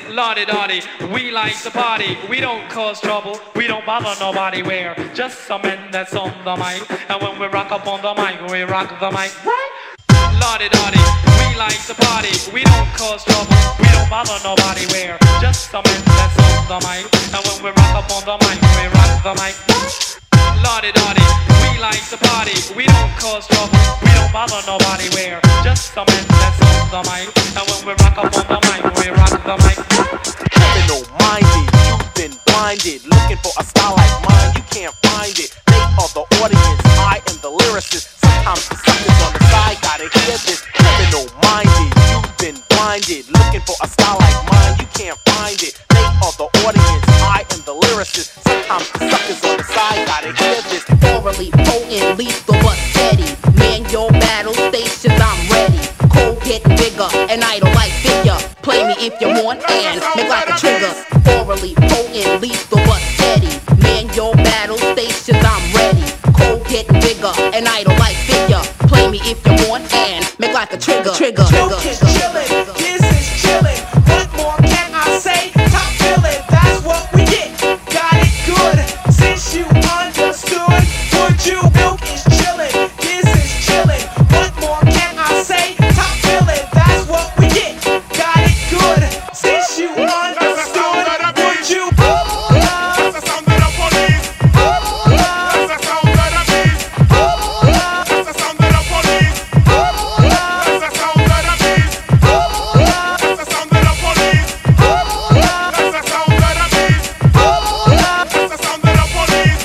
Lordy Dotty, we like to party. We don't cause trouble, we don't bother nobody. We're just some men that's on the mic. And when we rock up on the mic, we rock the mic. What? Lordy Dotty, we like to party. We don't cause trouble, we don't bother nobody. We're just some men that's on the mic. And when we rock up on the mic, we rock the mic. Lordy Dotty, we like to party. We don't cause trouble, we don't bother nobody. We're just some men that's on the mic. And when we rock up on the mic, we rock the mic. Criminal-minded, you've been blinded. Looking for a style like mine, you can't find it. They are the audience, I am the lyricist. Sometimes the suckers on the side gotta hear this. Criminal-minded, you've been blinded. Looking for a style like mine, you can't find it. They are the audience, I am the lyricist. Sometimes the suckers on the side gotta hear this. Orally potent, lethal but steady. Man your battle stations, I'm ready. Cold get bigger, an idol like figure. Play me if you want and make like a trigger. Orally potent, lethal but steady. Man your battle stations, I'm ready. Cold get bigger, an idol like figure. Play me if you want and make like a trigger. Trigger. Is chillin', this is chillin'. What more can I say? Top billin', that's what we get. Got it good, since you understood. Would you milk is chillin', this is chillin'. What more can I say? Top billin', that's what we get. Got it good, since you understood. Would you? That's the sound of the police. That's the sound of the beast. That's the sound of the police. That's the sound of the beast. That's the sound of the police. That's the sound of the beast. That's the sound of the police.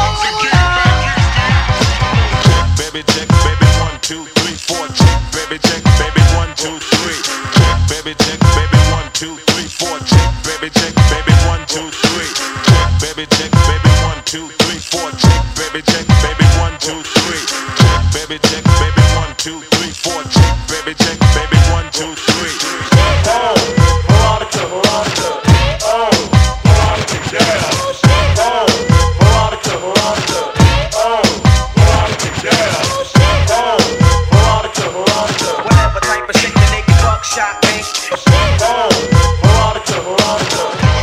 Baby check, baby 1, 2, 3, 4. Check, baby check, baby 1, 2, 3. Check, baby check, baby 1, 2, 3, 4. Check, baby check, baby 1, 2, 3. Check, baby check, baby 1, 2, 3, 4. Check, baby check, baby 1, 2, 3. Check, baby check, baby 1, 2, 3, 4. Check, baby check, baby 1, 2, 3. Oh, Veronica, Veronica. Oh, Veronica, yeah. Oh, Veronica, Veronica. Oh, Veronica, yeah. Oh, Veronica, Veronica. Whatever type of shit the nigga buckshot make. Oh, Veronica, Veronica.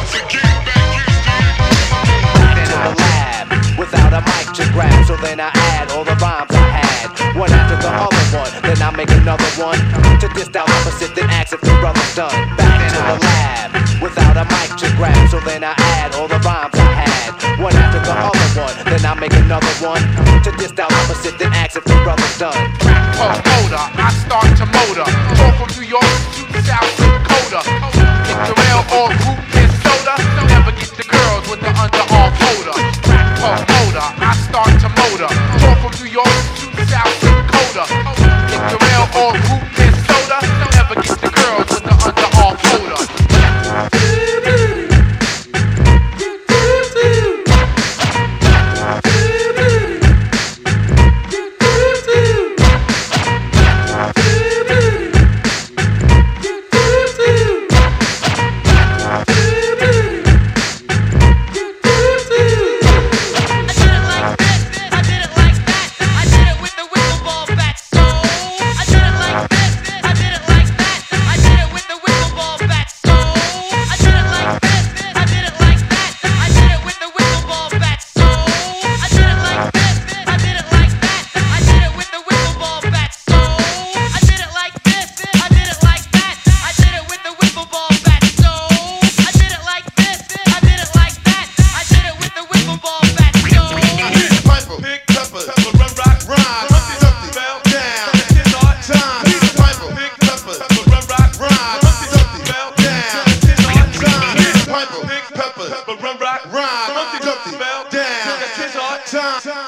In the lab, without a mic to grab. So then I add all the rhymes I had, one after the other one. Then I make another one to diss out opposite, then ask if the brother's done. Back to the lab, without a mic to grab. So then I add all the rhymes I had, one after the other one. Then I make another one to diss out opposite, then ask if the brother's done. Motor, I start to motor. Talk from New York to South Dakota. Kick the rail or root and soda. Never get the girls with the underarm folder. Motor, I start to motor. Talk from New York to South Dakota. Kick the rail or root and soda. Never get the girls with the underarm folder. Run, rock, rhyme, Humpty Dumpty fell down. Time.